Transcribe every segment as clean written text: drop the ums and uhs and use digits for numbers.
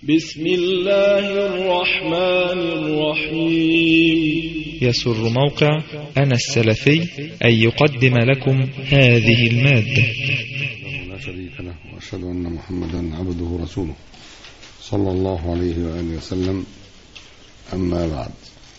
بسم الله الرحمن الرحيم. يسر موقع أنا السلفي أن يقدم لكم هذه المادة. لا شريك له، وأشهد أن محمدا عبده ورسوله صلى الله عليه وآله وسلم. أما بعد،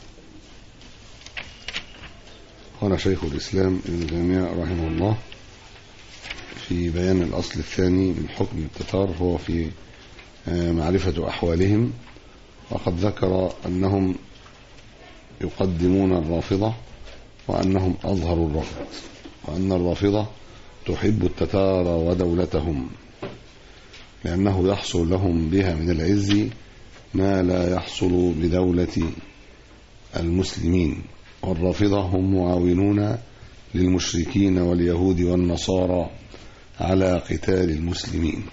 قال شيخ الإسلام ابن تيمية رحمه الله في بيان الأصل الثاني من حكم التتار، هو في معرفة أحوالهم، وقد ذكر أنهم يقدمون الرافضة، وأنهم أظهروا الرفض، وأن الرافضة تحب التتار ودولتهم لأنه يحصل لهم بها من العز ما لا يحصل بدولة المسلمين، والرافضة هم معاونون للمشركين واليهود والنصارى على قتال المسلمين.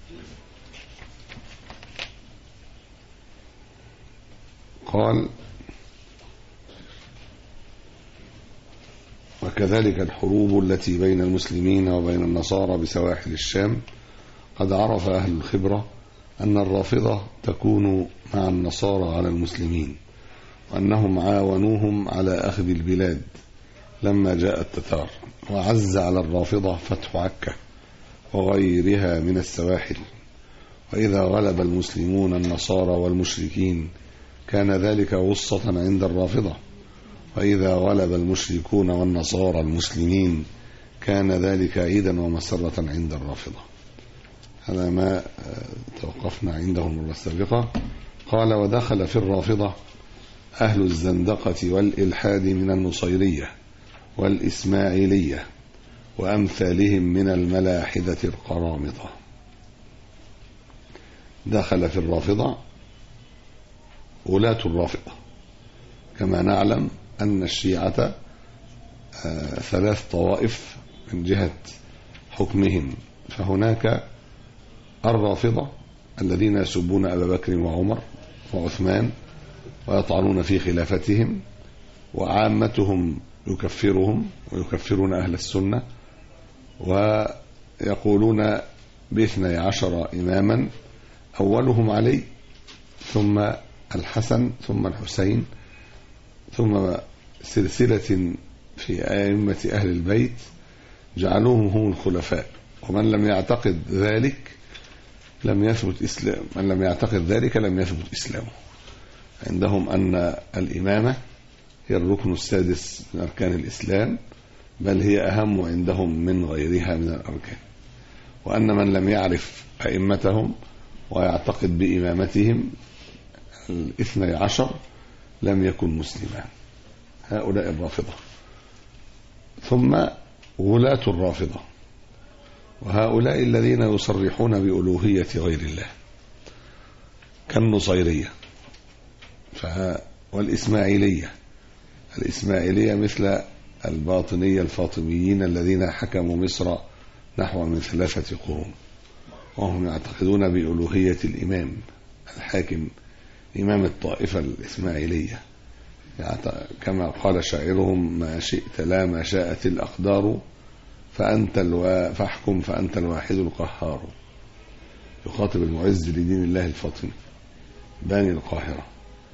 قال: وكذلك الحروب التي بين المسلمين وبين النصارى بسواحل الشام، قد عرف أهل الخبرة أن الرافضة تكون مع النصارى على المسلمين، وأنهم عاونوهم على أخذ البلاد لما جاء التتار، وعز على الرافضة فتح عكا وغيرها من السواحل. وإذا غلب المسلمون النصارى والمشركين كان ذلك غصة عند الرافضة، وإذا غلب المشركون والنصارى المسلمين كان ذلك عيدا ومسرة عند الرافضة. هذا ما توقفنا عنده المرة السابقة. قال: ودخل في الرافضة أهل الزندقة والإلحاد من النصيرية والإسماعيلية وأمثالهم من الملاحدة القرامطة. دخل في الرافضة ولاة الرافضة، كما نعلم أن الشيعة 3 طوائف من جهة حكمهم، فهناك الرافضة الذين يسبون أبا بكر وعمر وعثمان ويطعنون في خلافتهم، وعامتهم يكفرهم ويكفرون أهل السنة، ويقولون ب12 إماما، أولهم علي ثم الحسن ثم الحسين ثم سلسلة في أئمة أهل البيت جعلوهم هم الخلفاء. ومن لم يعتقد ذلك لم يثبت إسلام، من لم يعتقد ذلك لم يثبت إسلامه. عندهم أن الإمامة هي الركن السادس من أركان الإسلام، بل هي أهم عندهم من غيرها من الأركان، وأن من لم يعرف أئمتهم ويعتقد بإمامتهم 12 لم يكن مسلما. هؤلاء الرافضة. ثم ولاة الرافضة، وهؤلاء الذين يصرحون بألوهية غير الله كالنصيرية والإسماعيلية. الإسماعيلية مثل الباطنية الفاطميين الذين حكموا مصر نحو من 3 قرون، وهم يعتقدون بألوهية الإمام الحاكم، إمام الطائفة الإسماعيلية، كما قال شاعرهم: ما شئت لا ما شاءت الأقدار فاحكم فأنت الواحد القهار. يخاطب المعز لدين الله الفاطمي باني القاهرة.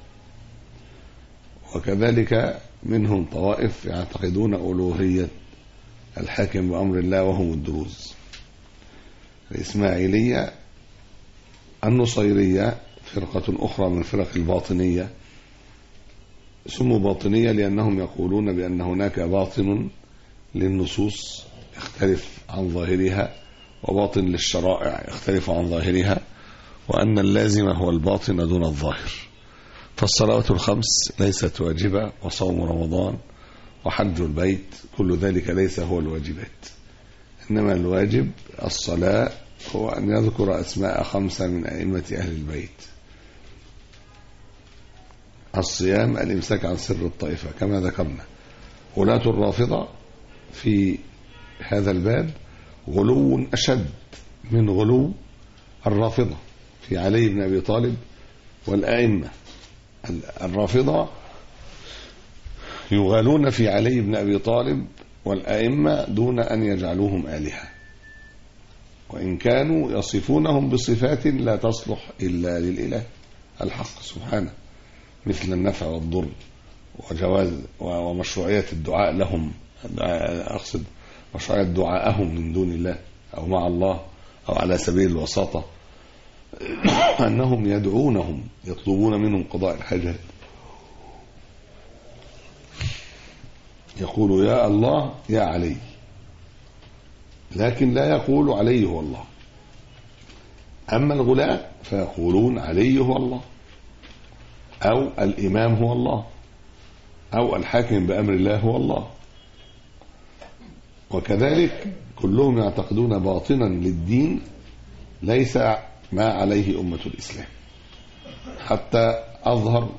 وكذلك منهم طوائف يعتقدون ألوهية الحاكم بأمر الله، وهم الدروز. الإسماعيلية. النصيرية فرقة أخرى من فرق الباطنية، سموا باطنية لأنهم يقولون بأن هناك باطن للنصوص يختلف عن ظاهرها، وباطن للشرائع يختلف عن ظاهرها، وأن اللازم هو الباطن دون الظاهر. فالصلوات 5 ليست واجبة، وصوم رمضان وحج البيت كل ذلك ليس هو الواجبات، إنما الواجب الصلاة، هو أن يذكر أسماء 5 من أئمة أهل البيت. الصيام الإمساك عن سر الطائفة كما ذكرنا. ولاة الرافضة في هذا الباب غلو أشد من غلو الرافضة في علي بن أبي طالب والأئمة. الرافضة يغالون في علي بن أبي طالب والأئمة دون أن يجعلوهم آلهة، وإن كانوا يصفونهم بصفات لا تصلح إلا للإله الحق سبحانه، مثل النفع والضر وجواز ومشروعية الدعاء لهم، أقصد مشروعية دعاءهم من دون الله أو مع الله أو على سبيل الوساطة، أنهم يدعونهم يطلبون منهم قضاء الحاجات، يقول يا الله يا علي، لكن لا يقول علي هو الله. أما الغلاة فيقولون علي هو الله، أو الإمام هو الله، أو الحاكم بأمر الله هو الله. وكذلك كلهم يعتقدون باطنا للدين ليس ما عليه أمة الإسلام، حتى أظهر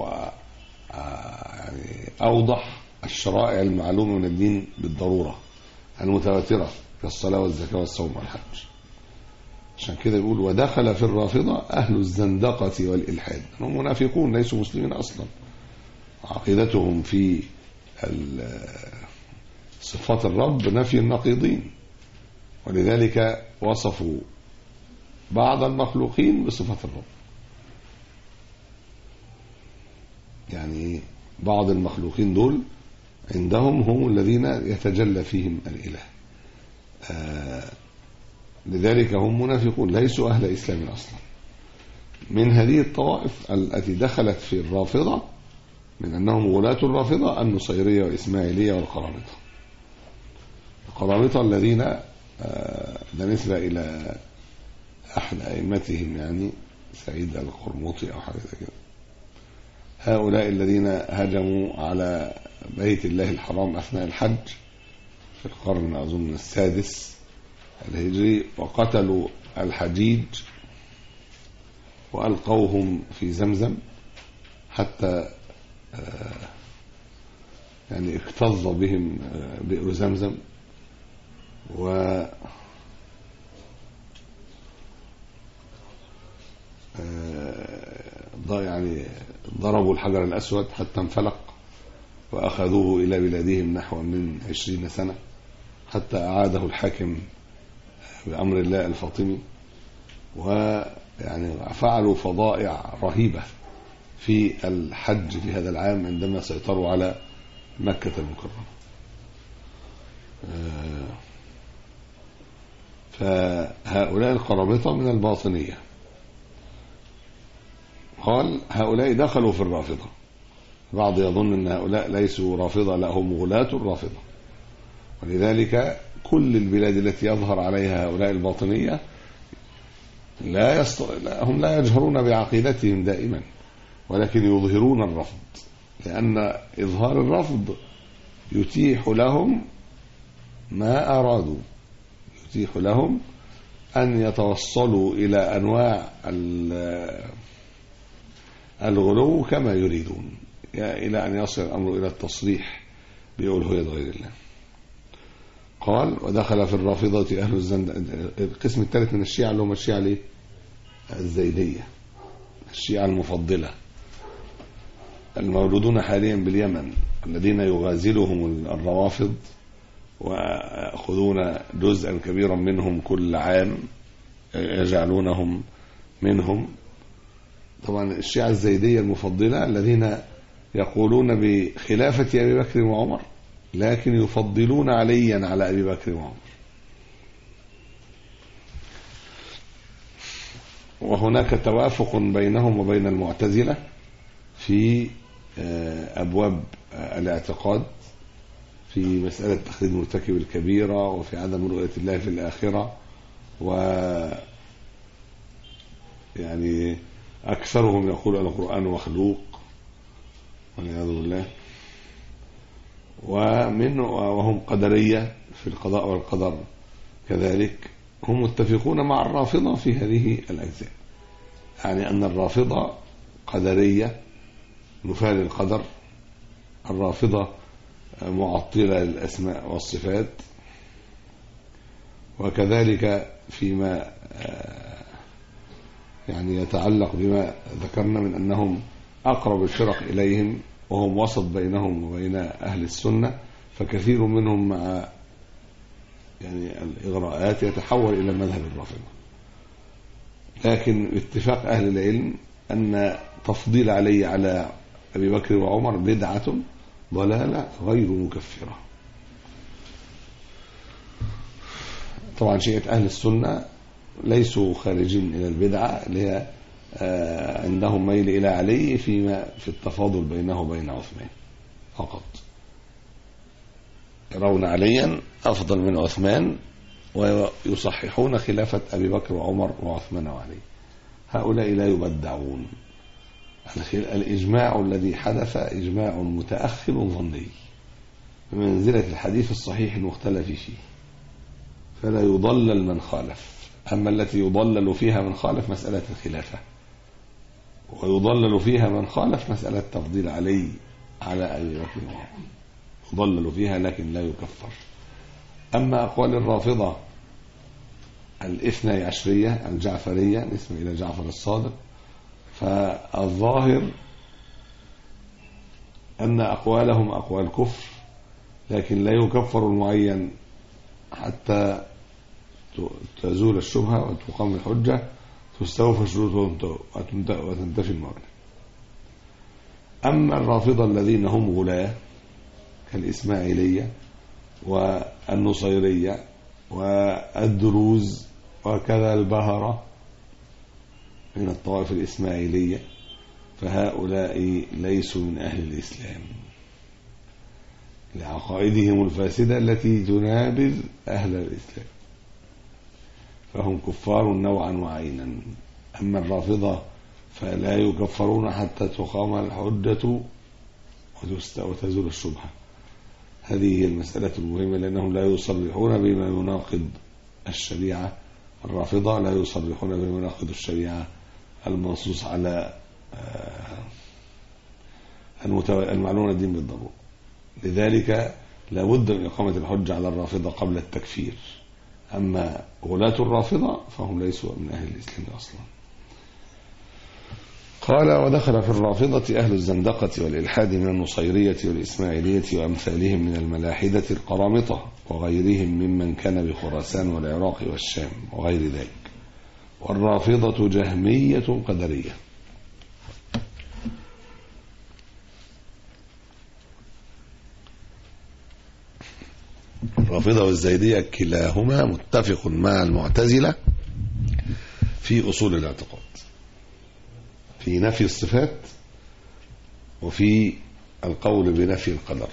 يعني أوضح الشرائع المعلومة من الدين بالضرورة المتواترة كالصلاة والزكاة والصوم والحج. عشان كده يقول ودخل في الرافضة أهل الزندقة والإلحاد، هم منافقون ليسوا مسلمين أصلا، عقيدتهم في صفات الرب نفي النقيضين، ولذلك وصفوا بعض المخلوقين بصفات الرب. يعني بعض المخلوقين دول عندهم هم الذين يتجلى فيهم الإله، لذلك هم منافقون ليسوا أهل إسلام أصلا. من هذه الطوائف التي دخلت في الرافضة من أنهم غلاة الرافضة النصيرية والإسماعيلية والقرامطة. القرامطة الذين ده نسبة إلى أحد أئمتهم، يعني سعيد القرموطي أو حاجة كده. هؤلاء الذين هجموا على بيت الله الحرام أثناء الحج في القرن أظن السادس الهجري، وقتلوا الحجيج وألقوهم في زمزم حتى يعني اكتظ بهم بئر زمزم، و يعني ضربوا الحجر الأسود حتى انفلق، وأخذوه إلى بلادهم نحو من 20 سنة حتى أعاده الحاكم بأمر الله الفاطمي. ويعني فعلوا فضائع رهيبة في الحج في هذا العام عندما سيطروا على مكة المكرمة. فهؤلاء القرامطة من الباطنية. قال هؤلاء دخلوا في الرافضة. بعض يظن أن هؤلاء ليسوا رافضة، لا هم غلاة الرافضة، ولذلك كل البلاد التي يظهر عليها هؤلاء الباطنية هم لا يجهرون بعقيدتهم دائما، ولكن يظهرون الرفض، لأن إظهار الرفض يتيح لهم ما أرادوا، يتيح لهم أن يتوصلوا إلى أنواع الغلو كما يريدون، إلى أن يصل الأمر إلى التصريح بألوهية غير الله. قال ودخل في الرافضة أهل القسم الثالث من الشيعة اللي هم الشيعة الزيدية، الشيعة المفضلة الموجودون حاليا باليمن، الذين يغازلهم الروافض ويأخذون جزءا كبيرا منهم كل عام يجعلونهم منهم. طبعا الشيعة الزيدية المفضلة الذين يقولون بخلافة أبي بكر وعمر، لكن يفضلون عليا على أبي بكر وعمر. وهناك توافق بينهم وبين المعتزلة في أبواب الاعتقاد، في مسألة تخليد مرتكب الكبيرة، وفي عدم رؤية الله في الآخرة، و يعني أكثرهم يقول القرآن مخلوق والعياذ بالله، وهم قدرية في القضاء والقدر كذلك. هم متفقون مع الرافضة في هذه الأجزاء، يعني أن الرافضة قدرية نفاة القدر، الرافضة معطلة للأسماء والصفات، وكذلك فيما يعني يتعلق بما ذكرنا من أنهم أقرب الفرق إليهم، وهم وسط بينهم وبين أهل السنة، فكثير منهم مع يعني الإغراءات يتحول إلى مذهب الرافضة. لكن اتفاق أهل العلم أن تفضيل علي على أبي بكر وعمر بدعة ضلالة غير مكفرة. طبعا شيعة أهل السنة ليسوا خارجين إلى البدعة اللي هي عندهم ميل إلى علي في التفاضل بينه وبين عثمان فقط، يرون عليا أفضل من عثمان ويصححون خلافة أبي بكر وعمر وعثمان وعلي. هؤلاء لا يبدعون. الإجماع الذي حدث إجماع متأخر ظني بمنزلة الحديث الصحيح المختلف فيه، فلا يضلل من خالف. أما التي يضلل فيها من خالف مسألة الخلافة، ويضلل فيها من خالف مسألة تفضيل علي على أبي بكر وعمر، يضلل فيها لكن لا يكفر. أما أقوال الرافضة الاثني عشرية الجعفرية نسبة إلى جعفر الصادق، فالظاهر أن أقوالهم أقوال كفر، لكن لا يكفر المعين حتى تزول الشبهة وتقام الحجة، تستوفى الشروط وتنتفي الموانع. أما الرافضة الذين هم غلاة كالإسماعيلية والنصيرية والدروز وكذا البهرة من الطوائف الإسماعيلية، فهؤلاء ليسوا من أهل الإسلام لعقائدهم الفاسدة التي تنابذ أهل الإسلام، فهم كفار نوعا وعينا. أما الرافضة فلا يكفرون حتى تقام الحجة وتزول الشبهة. هذه هي المسألة المهمة، لأنهم لا يصرحون بما يناقض الشريعة. الرافضة لا يصرحون بما يناقض الشريعة المنصوص على المعلومة الدين بالضبط. لذلك لا بد من إقامة الحجة على الرافضة قبل التكفير. أما غلاة الرافضة فهم ليسوا من أهل الإسلام أصلا. قال: ودخل في الرافضة أهل الزندقة والإلحاد من النصيرية والإسماعيلية وأمثالهم من الملاحدة القرامطة وغيرهم ممن كان بخراسان والعراق والشام وغير ذلك. والرافضة جهمية قدرية. الرافضة والزيدية كلاهما متفق مع المعتزلة في أصول الاعتقاد، في نفي الصفات وفي القول بنفي القدر.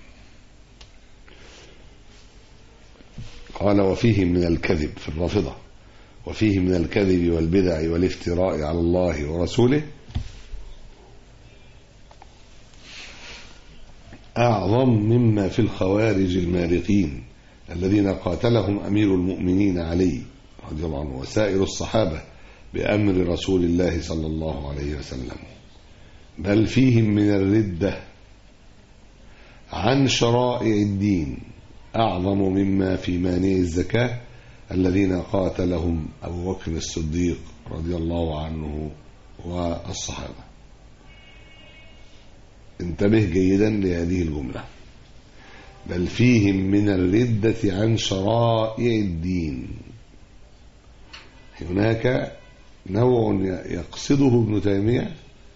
قال: وفيه من الكذب في الرافضة، وفيه من الكذب والبدع والافتراء على الله ورسوله أعظم مما في الخوارج المارقين الذين قاتلهم أمير المؤمنين علي رضي الله عنه وسائر الصحابة بأمر رسول الله صلى الله عليه وسلم، بل فيهم من الردة عن شرائع الدين أعظم مما في مانع الزكاة الذين قاتلهم أبو بكر الصديق رضي الله عنه والصحابة. انتبه جيدا لهذه الجملة، بل فيهم من الردة عن شرائع الدين. هناك نوع يقصده ابن تيمية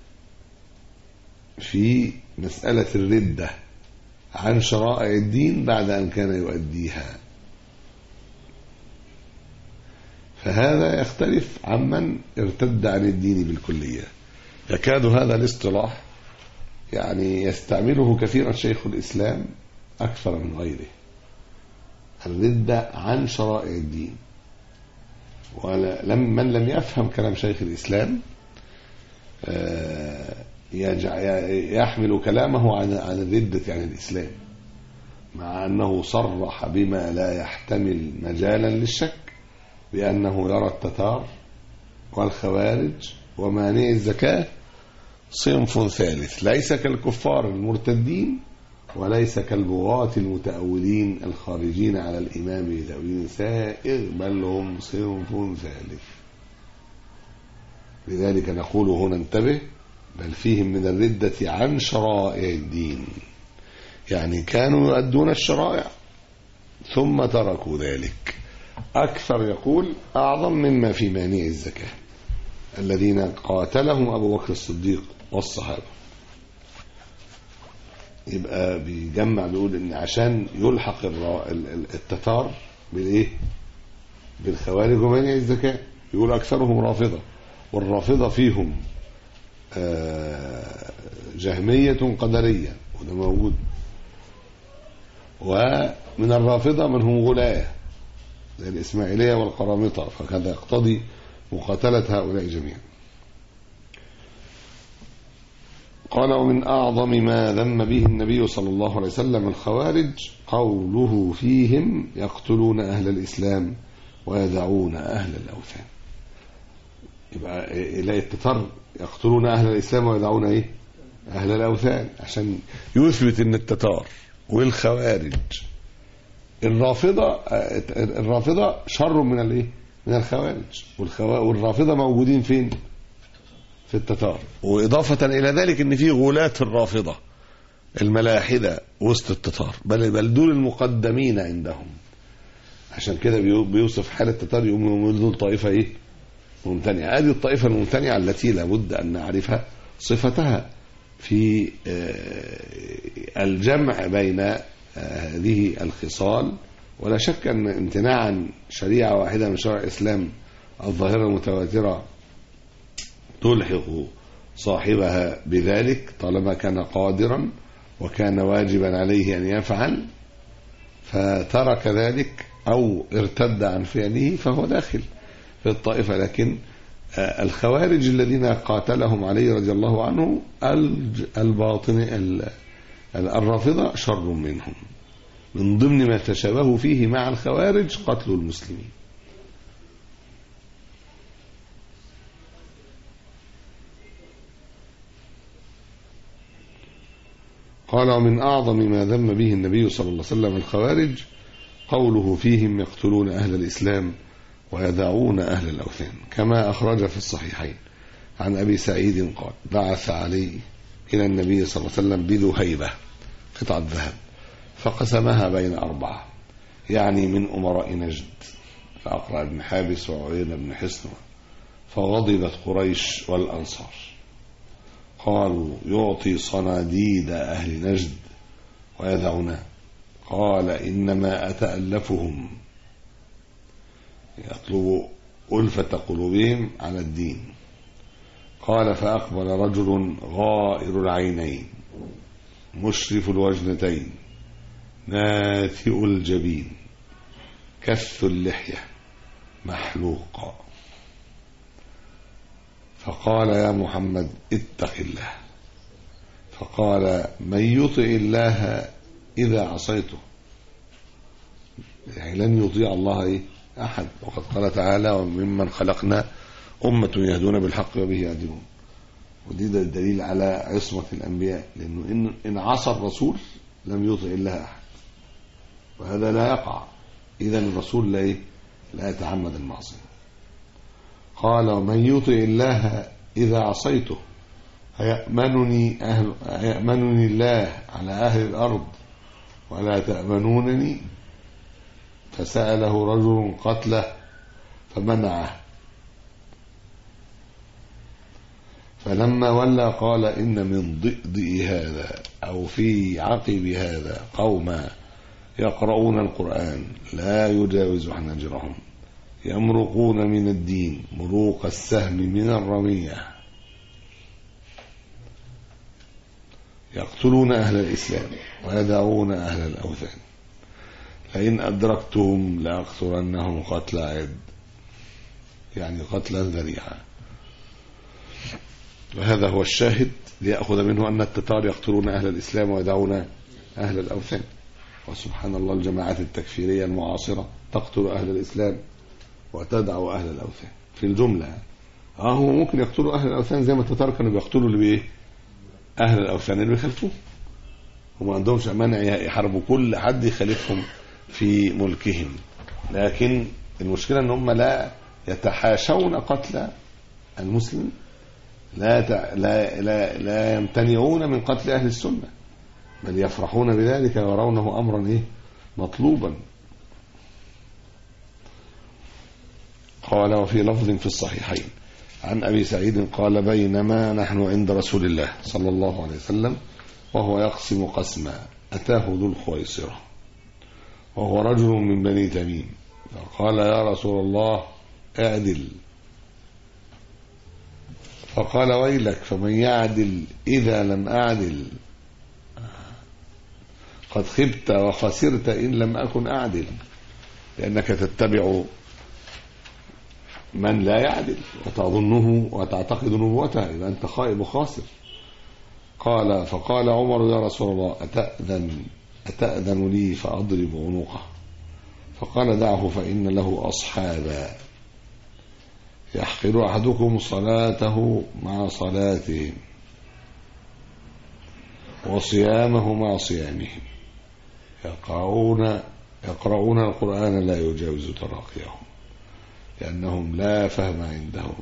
في مسألة الردة عن شرائع الدين بعد أن كان يؤديها، فهذا يختلف عمن ارتد عن الدين بالكلية. يكاد هذا الاصطلاح يعني يستعمله كثيرا شيخ الإسلام أكثر من غيره، الردة عن شرائع الدين. من لم يفهم كلام شيخ الإسلام يحمل كلامه عن الردة عن الإسلام، مع أنه صرح بما لا يحتمل مجالا للشك بأنه يرى التتار والخوارج ومانع الزكاة صنف ثالث، ليس كالكفار المرتدين وليس كالبغاة المتأولين الخارجين على الإمام بتأويل سائغ، بل هم صنف ثالث. لذلك نقول هنا انتبه، بل فيهم من الردة عن شرائع الدين، يعني كانوا يؤدون الشرائع ثم تركوا ذلك. أكثر يقول أعظم مما في مانع الزكاة الذين قاتلهم أبو بكر الصديق والصحابة. يبقى بيجمع بيقول إن عشان يلحق التتار بالإيه؟ بالخوارج ومانع الزكاة. يقول أكثرهم رافضة، والرافضة فيهم جهمية قدرية وده موجود، ومن الرافضة من هم غلاة زي الإسماعيلية والقرامطة، فكذا يقتضي مقاتلة هؤلاء جميعا. قال ومن أعظم ما ذم به النبي صلى الله عليه وسلم الخوارج قوله فيهم يقتلون أهل الإسلام ويدعون أهل الأوثان. يبقى إلى التتر يقتلون أهل الإسلام ويدعون إيه؟ أهل الأوثان، عشان يثبت أن التتار والخوارج الرافضة شر من الإيه؟ من الخوارج، والرافضة موجودين فين؟ في التتار. وإضافة إلى ذلك أن في غلاة الرافضة الملاحدة وسط التتار، بل دول المقدمين عندهم. عشان كده بيوصف حال التتار يقوم دول طائفة إيه؟ ممتنعة. هذه الطائفة الممتنعة التي لابد أن نعرفها صفتها في الجمع بين هذه الخصال. ولا شك أن امتناعا شريعة واحدة من شرع الإسلام الظاهرة المتواترة تلحق صاحبها بذلك طالما كان قادرا وكان واجبا عليه أن يفعل، فترك ذلك أو ارتد عن فعله فهو داخل في الطائفة. لكن الخوارج الذين قاتلهم علي رضي الله عنه الباطن الرافضة شر منهم. من ضمن ما تشابهوا فيه مع الخوارج قتل المسلمين. قال ومن أعظم ما ذم به النبي صلى الله عليه وسلم الخوارج قوله فيهم يقتلون أهل الإسلام ويدعون أهل الأوثان، كما أخرج في الصحيحين عن أبي سعيد قال بعث علي إلى النبي صلى الله عليه وسلم بذهيبة قطعة ذهب فقسمها بين 4، يعني من أمراء نجد، فأقرأ بن حابس وعيينة بن حصن. فغضبت قريش والأنصار قالوا يعطي صناديد أهل نجد ويدعنا. قال إنما أتألفهم، يطلب ألفة قلوبهم على الدين. قال فأقبل رجل غائر العينين مشرف الوجنتين ناتئ الجبين كث اللحية محلوقا، فقال يا محمد اتق الله. فقال من يطع الله إذا عصيته، يعني لن يطيع الله أحد، وقد قال تعالى وممن خلقنا أمة يهدون بالحق وبه يعدلون. ودي الدليل على عصمة الأنبياء، لأنه إن عصى الرسول لم يطع الله أحد، وهذا لا يقع. إذا الرسول لا يتعمد المعصية. قال ومن يطع الله إذا عصيته هيأمنني الله على أهل الأرض ولا تأمنونني. فسأله رجل قتله فمنعه، فلما ولى قال إن من ضئضئ هذا أو في عقب هذا قوما يقرؤون القرآن لا يجاوز حناجرهم يمرقون من الدين مروق السهم من الرمية يقتلون أهل الإسلام ويدعون أهل الأوثان فإن أدركتهم لأقتلنهم قتل عد، يعني قتلا ذريعا. وهذا هو الشاهد ليأخذ منه أن التتار يقتلون أهل الإسلام ويدعون أهل الأوثان. وسبحان الله الجماعات التكفيرية المعاصرة تقتل أهل الإسلام وتدعو أهل الأوثان في الجملة. هو ممكن يقتلوا أهل الأوثان زي ما التتار كانوا بيقتلوا اللي بإيه أهل الأوثان اللي بيخالفوه، وما عندهمش مانع يحاربوا كل حد يخالفهم في ملكهم. لكن المشكلة ان هم لا يتحاشون قتل المسلم، لا يمتنعون من قتل أهل السنة، بل يفرحون بذلك ويرونه أمرا مطلوبا. قال وفي لفظ في الصحيحين عن أبي سعيد قال بينما نحن عند رسول الله صلى الله عليه وسلم وهو يقسم قسما أتاه ذو الخويصرة وهو رجل من بني تميم فقال يا رسول الله اعدل. فقال ويلك فمن يعدل إذا لم أعدل قد خبت وخسرت إن لم أكن أعدل، لأنك تتبع من لا يعدل وتظنه وتعتقد نبوته، إذا أنت خائب وخاسر. فقال عمر يا رسول الله أتأذن لي فأضرب عنقه؟ فقال دعه فإن له أصحابا يحقر أحدكم صلاته مع صلاتهم وصيامه مع صيامهم يقرؤون القرآن لا يجاوز تراقيهم لأنهم لا فهم عندهم.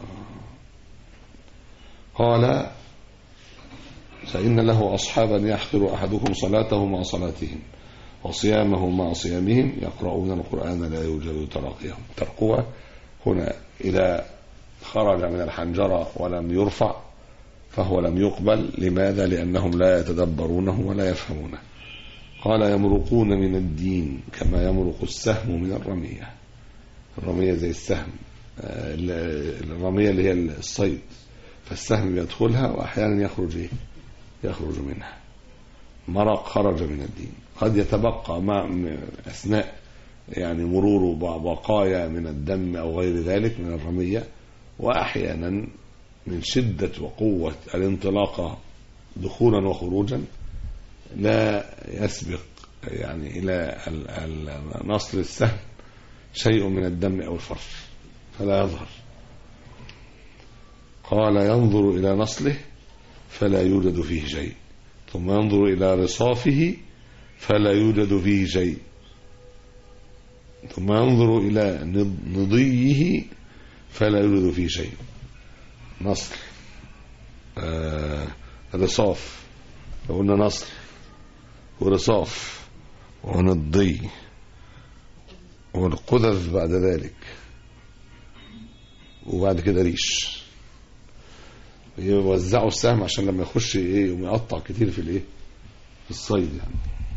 قال فإن له أصحابا يحقر أحدكم صلاته مع صلاتهم وصيامه مع صيامهم يقرؤون القرآن لا يجاوز تراقيهم. ترقوة هنا إذا خرج من الحنجرة ولم يرفع فهو لم يقبل. لماذا؟ لأنهم لا يتدبرونه ولا يفهمونه. قال يمرقون من الدين كما يمرق السهم من الرمية. الرمية زي السهم، الرمية اللي هي الصيد، فالسهم يدخلها وأحيانا يخرج منها. مرق خرج من الدين. قد يتبقى أثناء يعني مرور بقايا من الدم أو غير ذلك من الرمية، وأحيانا من شدة وقوة الانطلاقة دخولا وخروجا لا يسبق يعني إلى نصل السهم شيء من الدم أو الفرث فلا يظهر. قال ينظر إلى نصله فلا يوجد فيه شيء، ثم ينظر إلى رصافه فلا يوجد فيه شيء، ثم ينظر إلى نضيه فلا يوجد فيه شيء. نصل رصاف، لو قلنا نصل ورصاف ونضي والقذف بعد ذلك، وبعد كده ريش، يوزعوا السهم عشان لما يخش يقطع كتير في الصيد يعني.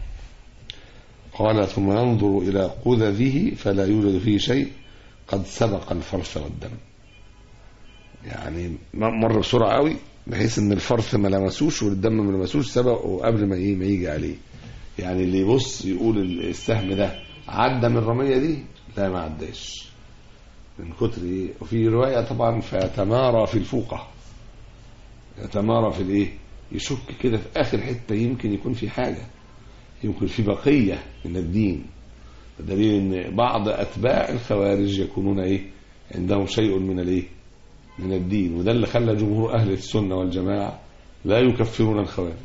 قال ثم ينظر إلى قذفه فلا يوجد فيه شيء قد سبق الفرث والدم، يعني مر بسرعة قوي بحيث ان الفرث ما لمسوش والدم ما لمسوش، سبقه قبل ما يجي عليه. يعني اللي يبص يقول السهم ده عدى من الرمية دي، لا ما عداش من كتر وفي رواية طبعا فيتمارى في الفوقة، يتمارى في يشك كده في آخر حتة يمكن يكون في حاجة، يمكن في بقية من الدين. دليل ان بعض أتباع الخوارج يكونون عندهم شيء من الدين، وده اللي خلى جمهور أهل السنة والجماعة لا يكفرون الخوارج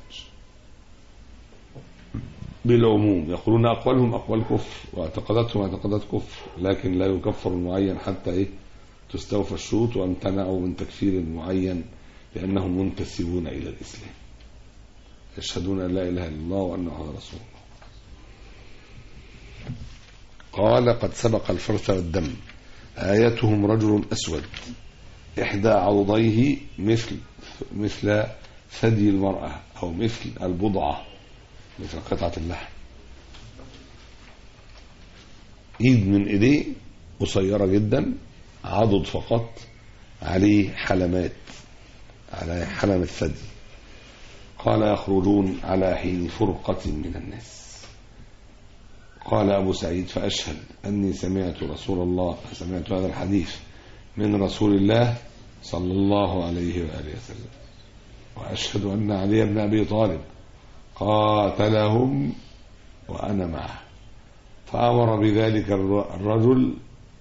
بالعموم، يقولون أقوالهم أقوال كفر واعتقاداتهم اعتقادات كفر، لكن لا يكفر المعين حتى تستوفى الشروط، وامتنعوا من تكفير المعين لأنهم منتسبون إلى الإسلام، يشهدون أن لا إله إلا الله وأن محمدا رسول الله. قال قد سبق الفرث والدم. آيتهم رجل أسود إحدى عضديه مثل ثدي المرأة أو مثل البضعة، مثل قطعة اللحم. إيد من إيديه قصيرة جدا، عضد فقط، عليه حلمات، على حلم الثدي. قال يخرجون على حين فرقة من الناس. قال أبو سعيد فأشهد أني سمعت هذا الحديث من رسول الله صلى الله عليه وآله وسلم، وأشهد أن علي بن أبي طالب قاتلهم وأنا معه. فأمر بذلك الرجل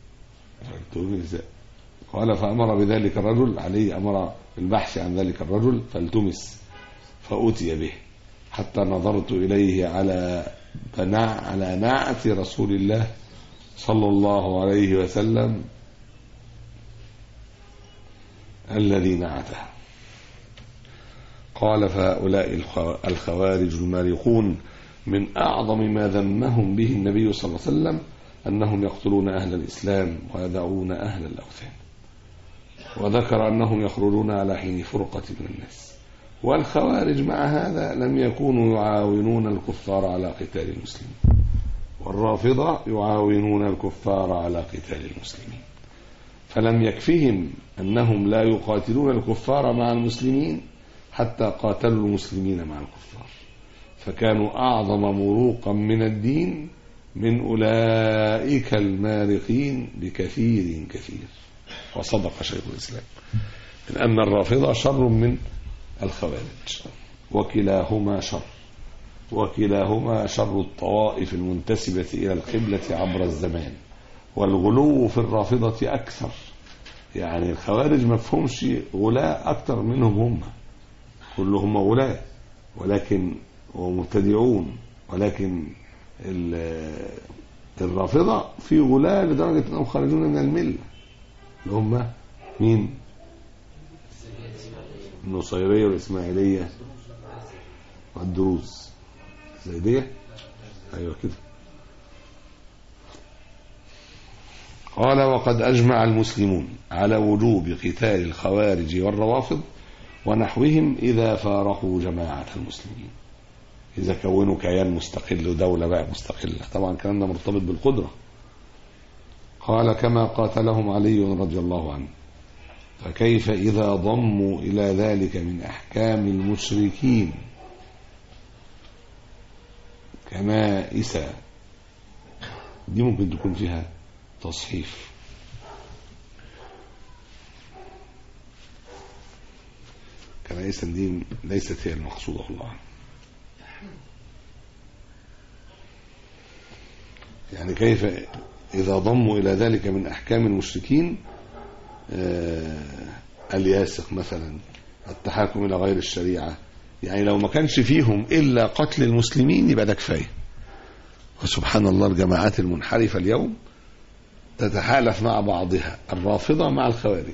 فأمر بذلك الرجل، علي أمر بالبحث عن ذلك الرجل فالتمس فأتي به حتى نظرت إليه على ناعة رسول الله صلى الله عليه وسلم الذي نعته. قال فهؤلاء الخوارج المارقون من أعظم ما ذمهم به النبي صلى الله عليه وسلم أنهم يقتلون أهل الإسلام ويدعون أهل الأوثان، وذكر أنهم يخرجون على حين فرقة من الناس. والخوارج مع هذا لم يكونوا يعاونون الكفار على قتال المسلمين، والرافضة يعاونون الكفار على قتال المسلمين. فلم يكفهم أنهم لا يقاتلون الكفار مع المسلمين حتى قاتلوا المسلمين مع الكفار، فكانوا أعظم مروقا من الدين من أولئك المارقين بكثير كثير. وصدق شيخ الإسلام من أن الرافضة شر من الخوارج، وكلاهما شر الطوائف المنتسبة إلى القبلة عبر الزمان. والغلو في الرافضة أكثر، يعني الخوارج مفهومش غلاء أكثر منهم، هم كلهم غلاء ولكن ومبتدعون، ولكن الرافضة في غلاء لدرجة أنهم خرجون من الملة، اللي هم مين؟ النصيرية والإسماعيلية والدروز الزيدية. أيوة كده. قال: وقد أجمع المسلمون على وجوب قتال الخوارج والروافض ونحوهم إذا فارقوا جماعة المسلمين، إذا كونوا كيان مستقل ودولة بقى مستقلة. طبعا الكلام ده مرتبط بالقدرة. قال: كما قاتلهم علي رضي الله عنه، فكيف إذا ضموا إلى ذلك من أحكام المشركين كنائس. دي ممكن تكون فيها تصحيف، كنائسا دي ليست هي المقصودة والله. يعني كيف إذا ضموا إلى ذلك من أحكام المشركين الياسق مثلا، التحاكم إلى غير الشريعة. يعني لو ما كانش فيهم إلا قتل المسلمين يبقى ده كفاية. وسبحان الله الجماعات المنحرفة اليوم تتحالف مع بعضها، الرافضة مع الخوارج.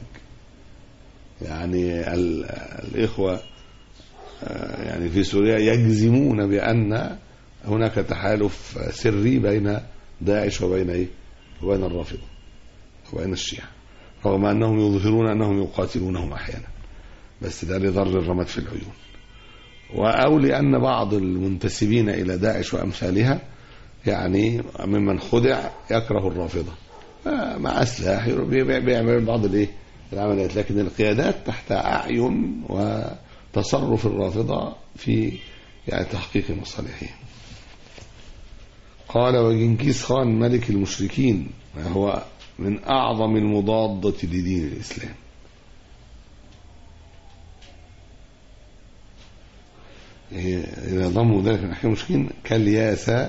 يعني الإخوة يعني في سوريا يجزمون بأن هناك تحالف سري بين داعش وبين وبين الرافضة وبين الشيعة، رغم أنهم يظهرون أنهم يقاتلونهم أحيانا، بس ده لضر الرماد في العيون. أو لأن بعض المنتسبين إلى داعش وأمثالها يعني ممن خدع يكره الرافضة، مع سلاح بيعمل بعض العمليات، لكن القيادات تحت أعين وتصرف الرافضة في يعني تحقيق مصالحهم. قال: وجنكيز خان ملك المشركين وهو من أعظم المضادة لدين الإسلام. إذا ضموا ذلك من أحكام المشركين كالياسة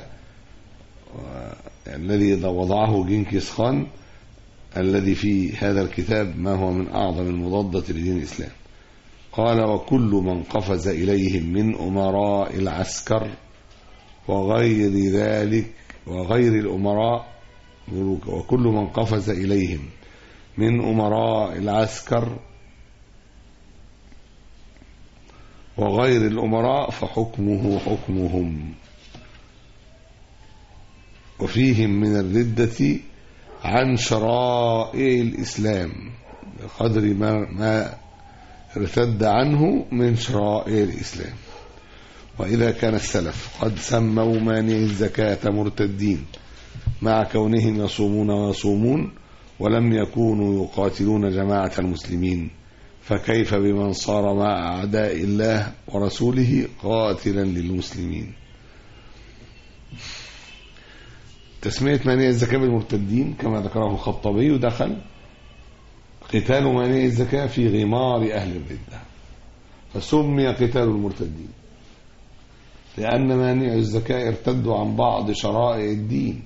الذي وضعه جنكيز خان، الذي في هذا الكتاب ما هو من أعظم المضادة لدين الإسلام. قال: وكل من قفز إليهم من أمراء العسكر وغير ذلك وغير الأمراء، وكل من قفز إليهم من أمراء العسكر وغير الأمراء فحكمه حكمهم، وفيهم من الردة عن شرائع الإسلام بقدر ما ارتد عنه من شرائع الإسلام. وإذا كان السلف قد سموا مانع الزكاة مرتدين مع كونهم يصومون ويصومون ولم يكونوا يقاتلون جماعة المسلمين، فكيف بمن صار مع أعداء الله ورسوله قاتلا للمسلمين؟ تسمية مانع الزكاة بالمرتدين كما ذكره الخطابي دخل قتال مانع الزكاة في غمار أهل الردة، فسمي قتال المرتدين لأن مانع الزكاة ارتدوا عن بعض شرائع الدين.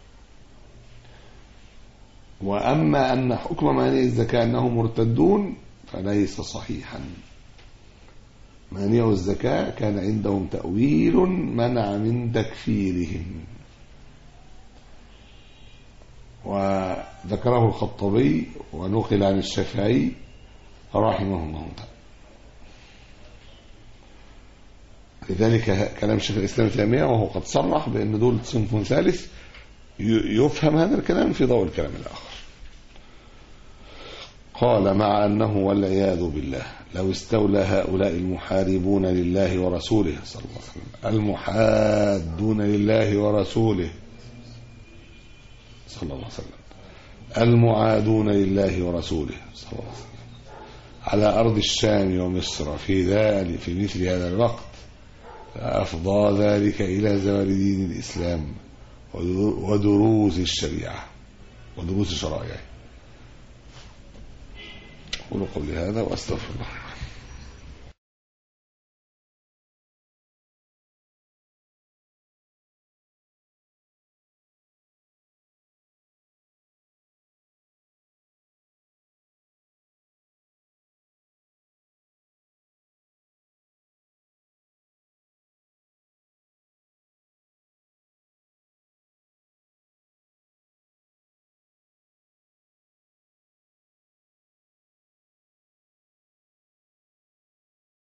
وأما أن حكم مانع الزكاة أنهم مرتدون فليس صحيحا. مانع الزكاة كان عندهم تأويل منع من تكفيرهم، وذكره الخطابي ونقل عن الشافعي رحمه الله تعالى. لذلك كلام شيخ الإسلام ابن تيمية وهو قد صرح بأن دول صنف ثالث يفهم هذا الكلام في ضوء الكلام الآخر. قال مع أنه والعياذ بالله لو استولى هؤلاء المحاربون لله ورسوله صلى الله عليه وسلم المحادون لله ورسوله صلى الله عليه وسلم المعادون لله ورسوله صلى الله عليه وسلم على أرض الشام ومصر في مثل هذا الوقت، فأفضى ذلك إلى زوال دين الإسلام ودروس الشريعة ودروس شرائعه. أقول قولي هذا وأستغفر الله.